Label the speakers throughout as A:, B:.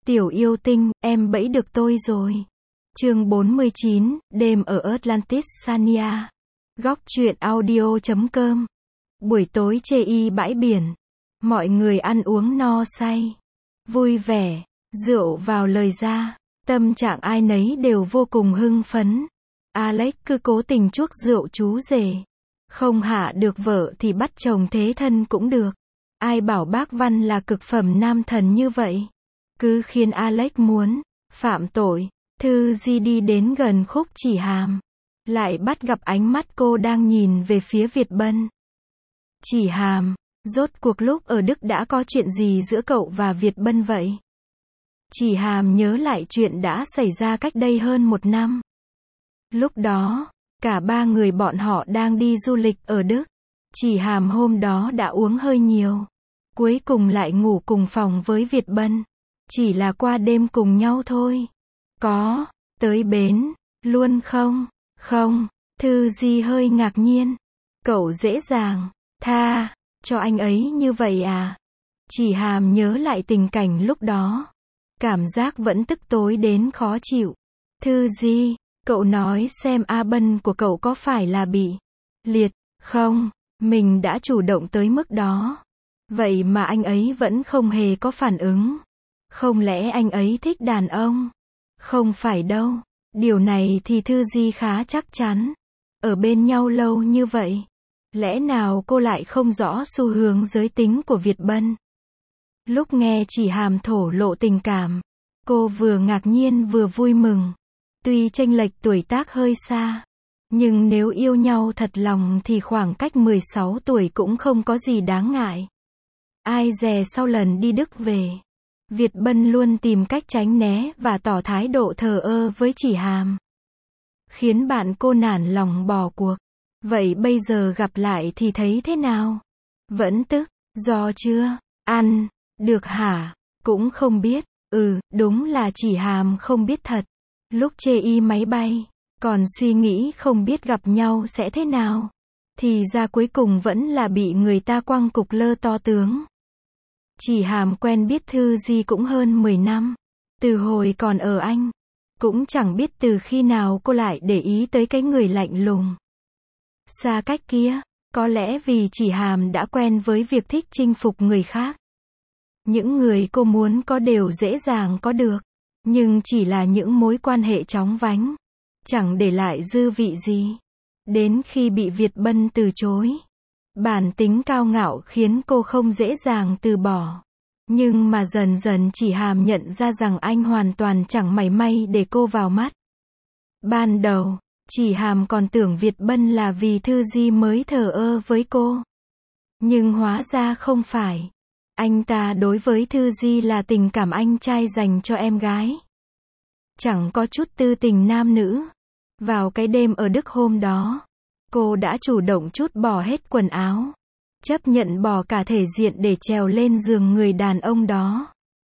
A: Tiểu yêu tinh, em bẫy được tôi rồi. Chương 49, đêm ở Atlantis Sania. Góc truyện audio.com. Buổi tối chê y bãi biển. Mọi người ăn uống no say. Vui vẻ, rượu vào lời ra. Tâm trạng ai nấy đều vô cùng hưng phấn. Alex cứ cố tình chuốc rượu chú rể. Không hạ được vợ thì bắt chồng thế thân cũng được. Ai bảo bác Văn là cực phẩm nam thần như vậy. Cứ khiến Alex muốn phạm tội. Thư Di đi đến gần Khúc Chỉ Hàm. Lại bắt gặp ánh mắt cô đang nhìn về phía Việt Bân. Chỉ Hàm, rốt cuộc lúc ở Đức đã có chuyện gì giữa cậu và Việt Bân vậy? Chỉ Hàm nhớ lại chuyện đã xảy ra cách đây hơn 1 năm. Lúc đó, cả 3 người bọn họ đang đi du lịch ở Đức. Chỉ Hàm hôm đó đã uống hơi nhiều. Cuối cùng lại ngủ cùng phòng với Việt Bân. Chỉ là qua đêm cùng nhau thôi. Có, tới bến, luôn không? Không, Thư Di hơi ngạc nhiên. Cậu dễ dàng, tha, cho anh ấy như vậy à? Chỉ Hàm nhớ lại tình cảnh lúc đó. Cảm giác vẫn tức tối đến khó chịu. Thư Di, cậu nói xem A Bân của cậu có phải là bị liệt, không? Mình đã chủ động tới mức đó. Vậy mà anh ấy vẫn không hề có phản ứng. Không lẽ anh ấy thích đàn ông? Không phải đâu. Điều này thì Thư Di khá chắc chắn. Ở bên nhau lâu như vậy. Lẽ nào cô lại không rõ xu hướng giới tính của Việt Bân? Lúc nghe Chỉ Hàm thổ lộ tình cảm, cô vừa ngạc nhiên vừa vui mừng. Tuy chênh lệch tuổi tác hơi xa, nhưng nếu yêu nhau thật lòng thì khoảng cách 16 tuổi cũng không có gì đáng ngại. Ai dè sau lần đi Đức về, Việt Bân luôn tìm cách tránh né và tỏ thái độ thờ ơ với Chỉ Hàm. Khiến bạn cô nản lòng bỏ cuộc. Vậy bây giờ gặp lại thì thấy thế nào? Vẫn tức, do chưa ăn được hả? Cũng không biết. Đúng là Chỉ Hàm không biết thật. Lúc chê y máy bay, còn suy nghĩ không biết gặp nhau sẽ thế nào. Thì ra cuối cùng vẫn là bị người ta quăng cục lơ to tướng. Chỉ Hàm quen biết Thư Di cũng hơn 10 năm. Từ hồi còn ở Anh. Cũng chẳng biết từ khi nào cô lại để ý tới cái người lạnh lùng, xa cách kia. Có lẽ vì Chỉ Hàm đã quen với việc thích chinh phục người khác. Những người cô muốn có đều dễ dàng có được. Nhưng chỉ là những mối quan hệ chóng vánh. Chẳng để lại dư vị gì. Đến khi bị Việt Bân từ chối. Bản tính cao ngạo khiến cô không dễ dàng từ bỏ. Nhưng mà dần dần Chỉ Hàm nhận ra rằng anh hoàn toàn chẳng mảy may để cô vào mắt. Ban đầu, Chỉ Hàm còn tưởng Việt Bân là vì Thư Di mới thờ ơ với cô. Nhưng hóa ra không phải. Anh ta đối với Thư Di là tình cảm anh trai dành cho em gái. Chẳng có chút tư tình nam nữ. Vào cái đêm ở Đức hôm đó, cô đã chủ động trút bỏ hết quần áo. Chấp nhận bỏ cả thể diện để trèo lên giường người đàn ông đó.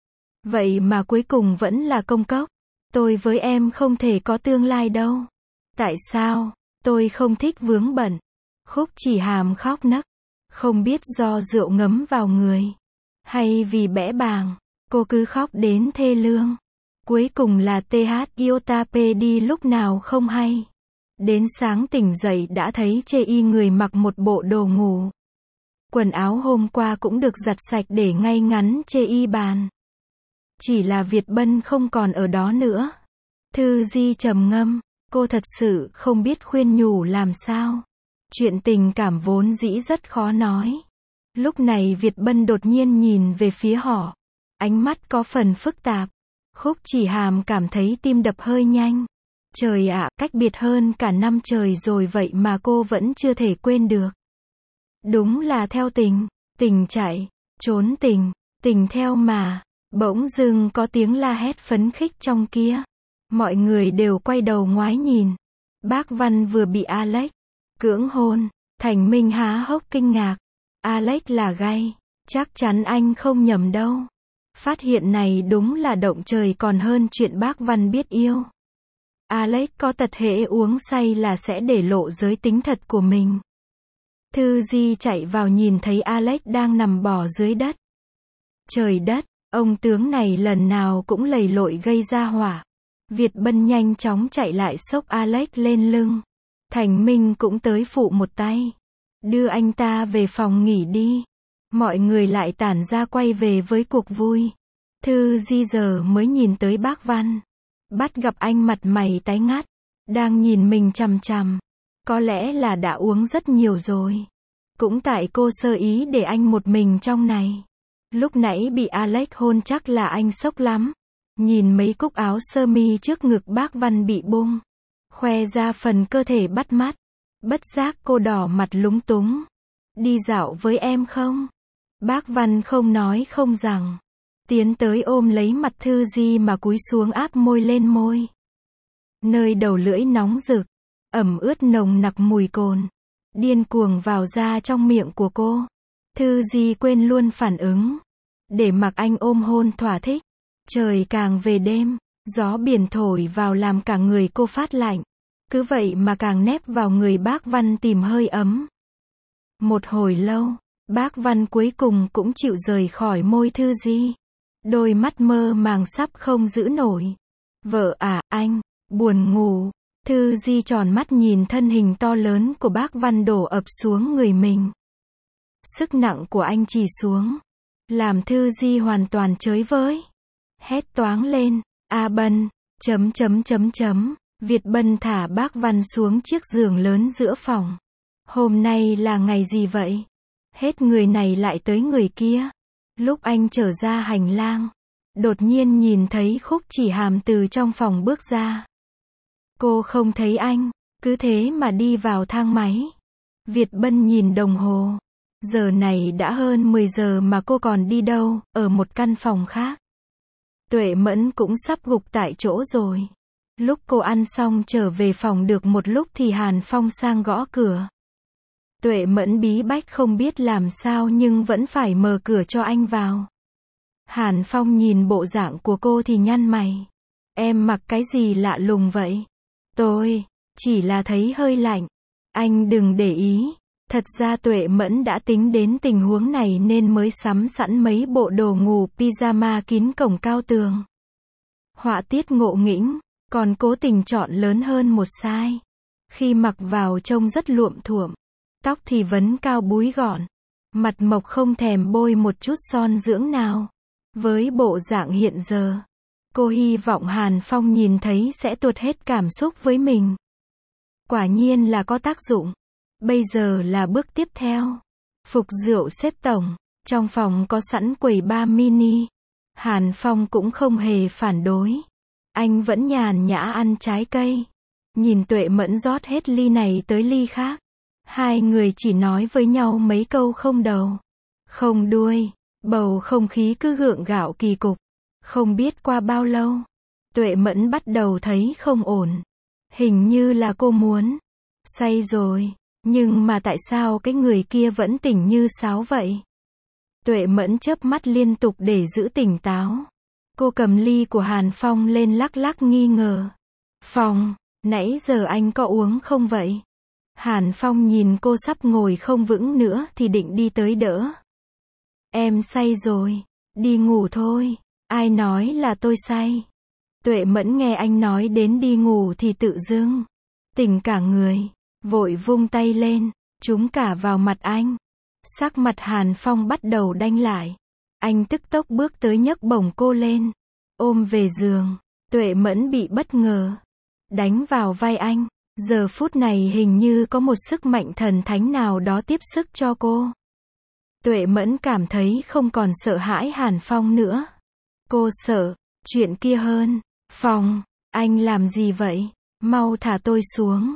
A: Vậy mà cuối cùng vẫn là công cốc. Tôi với em không thể có tương lai đâu. Tại sao? Tôi không thích vướng bận. Khúc Chỉ Hàm khóc nấc. Không biết do rượu ngấm vào người, hay vì bẽ bàng, cô cứ khóc đến thê lương. Cuối cùng là TH Iotapé đi lúc nào không hay. Đến sáng tỉnh dậy đã thấy chê y người mặc một bộ đồ ngủ. Quần áo hôm qua cũng được giặt sạch để ngay ngắn chê y bàn. Chỉ là Việt Bân không còn ở đó nữa. Thư Di trầm ngâm, cô thật sự không biết khuyên nhủ làm sao. Chuyện tình cảm vốn dĩ rất khó nói. Lúc này Việt Bân đột nhiên nhìn về phía họ. Ánh mắt có phần phức tạp. Khúc Chỉ Hàm cảm thấy tim đập hơi nhanh. Trời ạ, cách biệt hơn cả năm trời rồi vậy mà cô vẫn chưa thể quên được. Đúng là theo tình, tình chạy, trốn tình, tình theo mà. Bỗng dưng có tiếng la hét phấn khích trong kia. Mọi người đều quay đầu ngoái nhìn. Bác Văn vừa bị Alex cưỡng hôn. Thành Minh há hốc kinh ngạc. Alex là gay. Chắc chắn anh không nhầm đâu. Phát hiện này đúng là động trời còn hơn chuyện bác Văn biết yêu. Alex có tật hễ uống say là sẽ để lộ giới tính thật của mình. Thư Di chạy vào nhìn thấy Alex đang nằm bò dưới đất. Trời đất, Ông tướng này lần nào cũng lầy lội gây ra họa. Việt Bân nhanh chóng chạy lại xốc Alex lên lưng. Thành Minh cũng tới phụ một tay. Đưa anh ta về phòng nghỉ đi. Mọi người lại tản ra quay về với cuộc vui. Thư Di giờ mới nhìn tới bác Văn. Bắt gặp anh mặt mày tái ngắt. Đang nhìn mình chằm chằm. Có lẽ là đã uống rất nhiều rồi. Cũng tại cô sơ ý để anh một mình trong này. Lúc nãy bị Alex hôn chắc là anh sốc lắm. Nhìn mấy cúc áo sơ mi trước ngực bác Văn bị bung. Khoe ra phần cơ thể bắt mắt. Bất giác cô đỏ mặt lúng túng. Đi dạo với em không? Bác Văn không nói không rằng. Tiến tới ôm lấy mặt Thư Di mà cúi xuống áp môi lên môi. Nơi đầu lưỡi nóng rực. Ẩm ướt nồng nặc mùi cồn. Điên cuồng vào ra trong miệng của cô. Thư Di quên luôn phản ứng. Để mặc anh ôm hôn thỏa thích. Trời càng về đêm. Gió biển thổi vào làm cả người cô phát lạnh. Cứ vậy mà càng nép vào người bác Văn tìm hơi ấm. Một hồi lâu, bác Văn cuối cùng cũng chịu rời khỏi môi Thư Di. Đôi mắt mơ màng sắp không giữ nổi. Vợ à, anh, buồn ngủ. Thư Di tròn mắt nhìn thân hình to lớn của bác Văn đổ ập xuống người mình. Sức nặng của anh trì xuống. Làm Thư Di hoàn toàn chới với. Hét toáng lên, A Bân, Việt Bân thả bác Văn xuống chiếc giường lớn giữa phòng. Hôm nay là ngày gì vậy? Hết người này lại tới người kia. Lúc anh trở ra hành lang, đột nhiên nhìn thấy Khúc Chỉ Hàm từ trong phòng bước ra. Cô không thấy anh, cứ thế mà đi vào thang máy. Việt Bân nhìn đồng hồ. Giờ này đã hơn 10 giờ mà cô còn đi đâu, ở một căn phòng khác. Tuệ Mẫn cũng sắp gục tại chỗ rồi. Lúc cô ăn xong trở về phòng được một lúc thì Hàn Phong sang gõ cửa. Tuệ Mẫn bí bách không biết làm sao nhưng vẫn phải mở cửa cho anh vào. Hàn Phong nhìn bộ dạng của cô thì nhăn mày. Em mặc cái gì lạ lùng vậy? Tôi chỉ là thấy hơi lạnh. Anh đừng để ý. Thật ra Tuệ Mẫn đã tính đến tình huống này nên mới sắm sẵn mấy bộ đồ ngủ pyjama kín cổng cao tường. Họa tiết ngộ nghĩnh, còn cố tình chọn lớn hơn một size. Khi mặc vào trông rất luộm thuộm. Tóc thì vấn cao búi gọn. Mặt mộc không thèm bôi một chút son dưỡng nào. Với bộ dạng hiện giờ, cô hy vọng Hàn Phong nhìn thấy sẽ tuột hết cảm xúc với mình. Quả nhiên là có tác dụng. Bây giờ là bước tiếp theo. Phục rượu xếp tổng. Trong phòng có sẵn quầy bar mini. Hàn Phong cũng không hề phản đối. Anh vẫn nhàn nhã ăn trái cây. Nhìn Tuệ Mẫn rót hết ly này tới ly khác. Hai người chỉ nói với nhau mấy câu không đầu, không đuôi. Bầu không khí cứ gượng gạo kỳ cục. Không biết qua bao lâu, Tuệ Mẫn bắt đầu thấy không ổn. Hình như là cô muốn say rồi. Nhưng mà tại sao cái người kia vẫn tỉnh như sáo vậy? Tuệ Mẫn chớp mắt liên tục để giữ tỉnh táo. Cô cầm ly của Hàn Phong lên lắc lắc nghi ngờ. Phong, nãy giờ anh có uống không vậy? Hàn Phong nhìn cô sắp ngồi không vững nữa thì định đi tới đỡ. Em say rồi, đi ngủ thôi. Ai nói là tôi say? Tuệ Mẫn nghe anh nói đến đi ngủ thì tự dưng tỉnh cả người, vội vung tay lên, trúng cả vào mặt anh. Sắc mặt Hàn Phong bắt đầu đanh lại. Anh tức tốc bước tới nhấc bổng cô lên, ôm về giường. Tuệ Mẫn bị bất ngờ, đánh vào vai anh. Giờ phút này hình như có một sức mạnh thần thánh nào đó tiếp sức cho cô. Tuệ Mẫn cảm thấy không còn sợ hãi Hàn Phong nữa. Cô sợ chuyện kia hơn. Phong, anh làm gì vậy? Mau thả tôi xuống.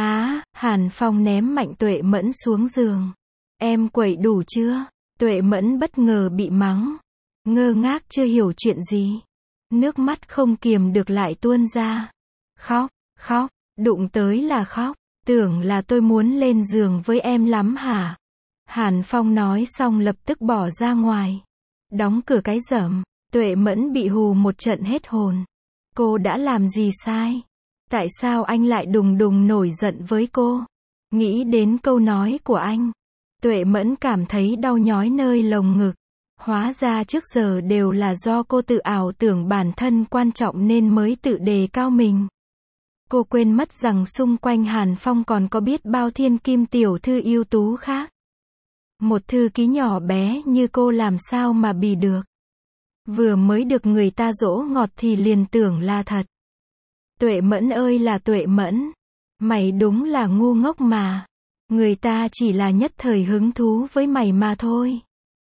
A: Hàn Phong ném mạnh Tuệ Mẫn xuống giường. Em quậy đủ chưa? Tuệ Mẫn bất ngờ bị mắng. Ngơ ngác chưa hiểu chuyện gì. Nước mắt không kiềm được lại tuôn ra. Khóc, đụng tới là khóc. Tưởng là tôi muốn lên giường với em lắm hả? Hàn Phong nói xong lập tức bỏ ra ngoài. Đóng cửa cái rầm. Tuệ Mẫn bị hù một trận hết hồn. Cô đã làm gì sai? Tại sao anh lại đùng đùng nổi giận với cô? Nghĩ đến câu nói của anh, Tuệ Mẫn cảm thấy đau nhói nơi lồng ngực. Hóa ra trước giờ đều là do cô tự ảo tưởng bản thân quan trọng nên mới tự đề cao mình. Cô quên mất rằng xung quanh Hàn Phong còn có biết bao thiên kim tiểu thư ưu tú khác. Một thư ký nhỏ bé như cô làm sao mà bì được. Vừa mới được người ta dỗ ngọt thì liền tưởng là thật. Tuệ Mẫn ơi là Tuệ Mẫn. Mày đúng là ngu ngốc mà. Người ta chỉ là nhất thời hứng thú với mày mà thôi.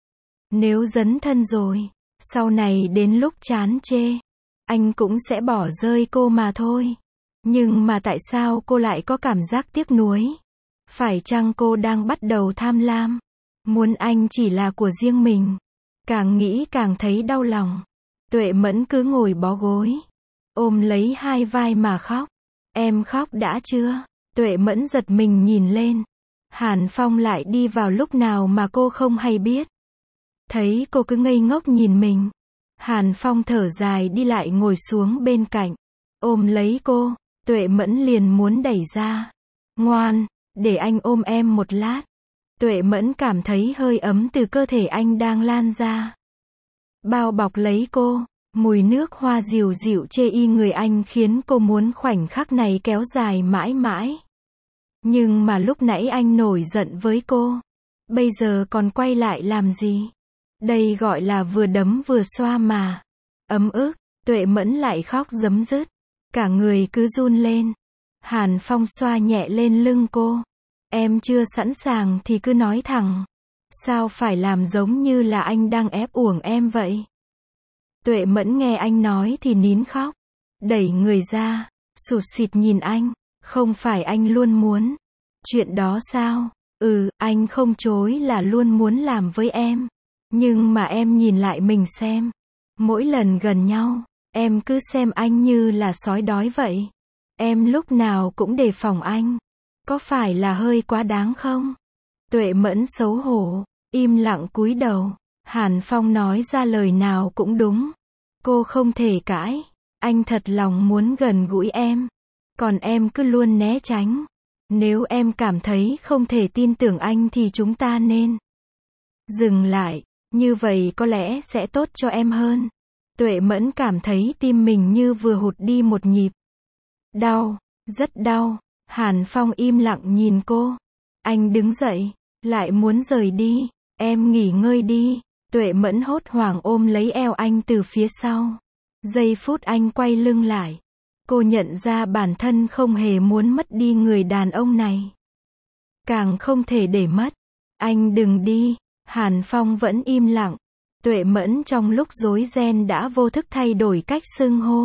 A: Nếu dấn thân rồi, sau này đến lúc chán chê, anh cũng sẽ bỏ rơi cô mà thôi. Nhưng mà tại sao cô lại có cảm giác tiếc nuối? Phải chăng cô đang bắt đầu tham lam? Muốn anh chỉ là của riêng mình. Càng nghĩ càng thấy đau lòng. Tuệ Mẫn cứ ngồi bó gối, ôm lấy hai vai mà khóc. Em khóc đã chưa? Tuệ Mẫn giật mình nhìn lên. Hàn Phong lại đi vào lúc nào mà cô không hay biết. Thấy cô cứ ngây ngốc nhìn mình. Hàn Phong thở dài đi lại ngồi xuống bên cạnh. Ôm lấy cô. Tuệ Mẫn liền muốn đẩy ra. Ngoan, để anh ôm em một lát. Tuệ Mẫn cảm thấy hơi ấm từ cơ thể anh đang lan ra. Bao bọc lấy cô. Mùi nước hoa dịu dịu chê y người anh khiến cô muốn khoảnh khắc này kéo dài mãi mãi. Nhưng mà lúc nãy anh nổi giận với cô. Bây giờ còn quay lại làm gì? Đây gọi là vừa đấm vừa xoa mà. Ấm ức, Tuệ Mẫn lại khóc rấm rứt. Cả người cứ run lên. Hàn Phong xoa nhẹ lên lưng cô. Em chưa sẵn sàng thì cứ nói thẳng. Sao phải làm giống như là anh đang ép uổng em vậy? Tuệ Mẫn nghe anh nói thì nín khóc. Đẩy người ra, sụt sịt nhìn anh. Không phải anh luôn muốn. Chuyện đó sao? Anh không chối là luôn muốn làm với em. Nhưng mà em nhìn lại mình xem. Mỗi lần gần nhau, em cứ xem anh như là sói đói vậy. Em lúc nào cũng đề phòng anh. Có phải là hơi quá đáng không? Tuệ Mẫn xấu hổ, im lặng cúi đầu. Hàn Phong nói ra lời nào cũng đúng. Cô không thể cãi. Anh thật lòng muốn gần gũi em. Còn em cứ luôn né tránh. Nếu em cảm thấy không thể tin tưởng anh thì chúng ta nên dừng lại. Như vậy có lẽ sẽ tốt cho em hơn. Tuệ Mẫn cảm thấy tim mình như vừa hụt đi một nhịp. Đau, rất đau. Hàn Phong im lặng nhìn cô. Anh đứng dậy, lại muốn rời đi. Em nghỉ ngơi đi. Tuệ Mẫn hốt hoảng ôm lấy eo anh từ phía sau. Giây phút anh quay lưng lại. Cô nhận ra bản thân không hề muốn mất đi người đàn ông này. Càng không thể để mất. Anh đừng đi. Hàn Phong vẫn im lặng. Tuệ Mẫn trong lúc rối ren đã vô thức thay đổi cách xưng hô.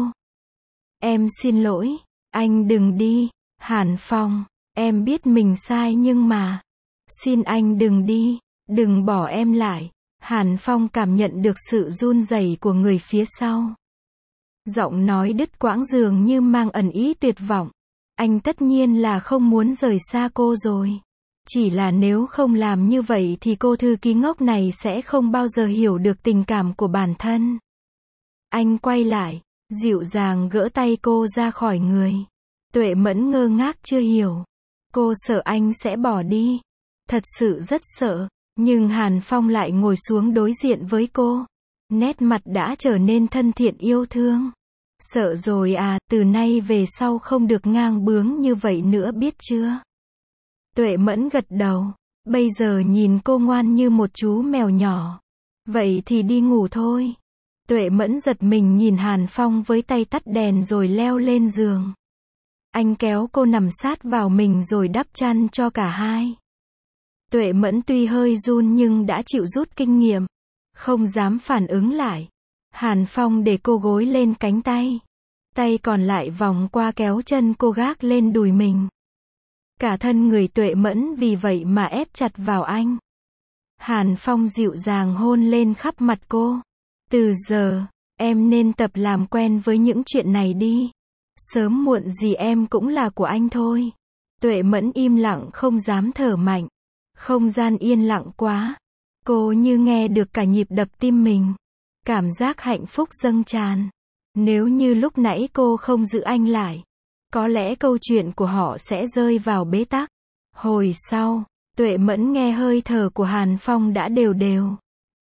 A: Em xin lỗi. Anh đừng đi. Hàn Phong, em biết mình sai nhưng mà. Xin anh đừng đi. Đừng bỏ em lại. Hàn Phong cảm nhận được sự run rẩy của người phía sau. Giọng nói đứt quãng dường như mang ẩn ý tuyệt vọng. Anh tất nhiên là không muốn rời xa cô rồi. Chỉ là nếu không làm như vậy thì cô thư ký ngốc này sẽ không bao giờ hiểu được tình cảm của bản thân. Anh quay lại, dịu dàng gỡ tay cô ra khỏi người. Tuệ Mẫn ngơ ngác chưa hiểu. Cô sợ anh sẽ bỏ đi. Thật sự rất sợ. Nhưng Hàn Phong lại ngồi xuống đối diện với cô. Nét mặt đã trở nên thân thiện yêu thương. Sợ rồi à, từ nay về sau không được ngang bướng như vậy nữa biết chưa? Tuệ Mẫn gật đầu. Bây giờ nhìn cô ngoan như một chú mèo nhỏ. Vậy thì đi ngủ thôi. Tuệ Mẫn giật mình nhìn Hàn Phong với tay tắt đèn rồi leo lên giường. Anh kéo cô nằm sát vào mình rồi đắp chăn cho cả hai. Tuệ Mẫn tuy hơi run nhưng đã chịu rút kinh nghiệm. Không dám phản ứng lại. Hàn Phong để cô gối lên cánh tay. Tay còn lại vòng qua kéo chân cô gác lên đùi mình. Cả thân người Tuệ Mẫn vì vậy mà ép chặt vào anh. Hàn Phong dịu dàng hôn lên khắp mặt cô. Từ giờ, em nên tập làm quen với những chuyện này đi. Sớm muộn gì em cũng là của anh thôi. Tuệ Mẫn im lặng không dám thở mạnh. Không gian yên lặng quá. Cô như nghe được cả nhịp đập tim mình. Cảm giác hạnh phúc dâng tràn. Nếu như lúc nãy cô không giữ anh lại, có lẽ câu chuyện của họ sẽ rơi vào bế tắc. Hồi sau, Tuệ Mẫn nghe hơi thở của Hàn Phong đã đều đều.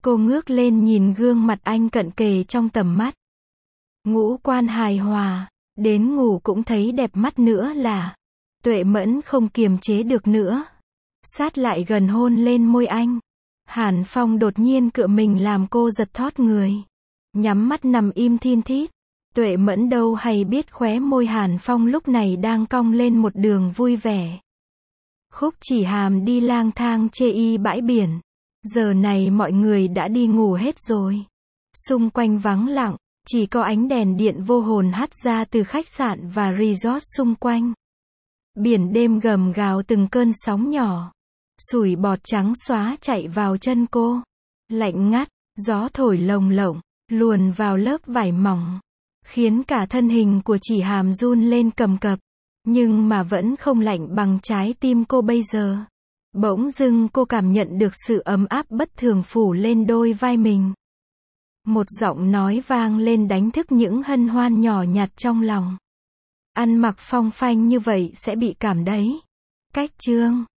A: Cô ngước lên nhìn gương mặt anh cận kề trong tầm mắt. Ngũ quan hài hòa, đến ngủ cũng thấy đẹp mắt nữa là. Tuệ Mẫn không kiềm chế được nữa. Sát lại gần hôn lên môi anh. Hàn Phong đột nhiên cựa mình làm cô giật thót người. Nhắm mắt nằm im thin thít. Tuệ Mẫn đâu hay biết khóe môi Hàn Phong lúc này đang cong lên một đường vui vẻ. Khúc Chỉ Hàm đi lang thang chê y bãi biển. Giờ này mọi người đã đi ngủ hết rồi. Xung quanh vắng lặng, chỉ có ánh đèn điện vô hồn hắt ra từ khách sạn và resort xung quanh. Biển đêm gầm gào từng cơn sóng nhỏ. Sủi bọt trắng xóa chạy vào chân cô. Lạnh ngắt, gió thổi lồng lộng, luồn vào lớp vải mỏng. Khiến cả thân hình của Chỉ Hàm run lên cầm cập. Nhưng mà vẫn không lạnh bằng trái tim cô bây giờ. Bỗng dưng cô cảm nhận được sự ấm áp bất thường phủ lên đôi vai mình. Một giọng nói vang lên đánh thức những hân hoan nhỏ nhặt trong lòng. Ăn mặc phong phanh như vậy sẽ bị cảm đấy. Cách chương